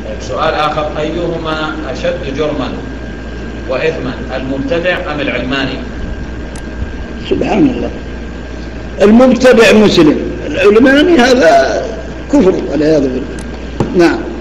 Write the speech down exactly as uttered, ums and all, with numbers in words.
سؤال آخر: أيهما أشد جرما وإثما، المبتدع أم العلماني؟ سبحان الله، المبتدع مسلم، العلماني هذا كفر والعياذ بالله. نعم.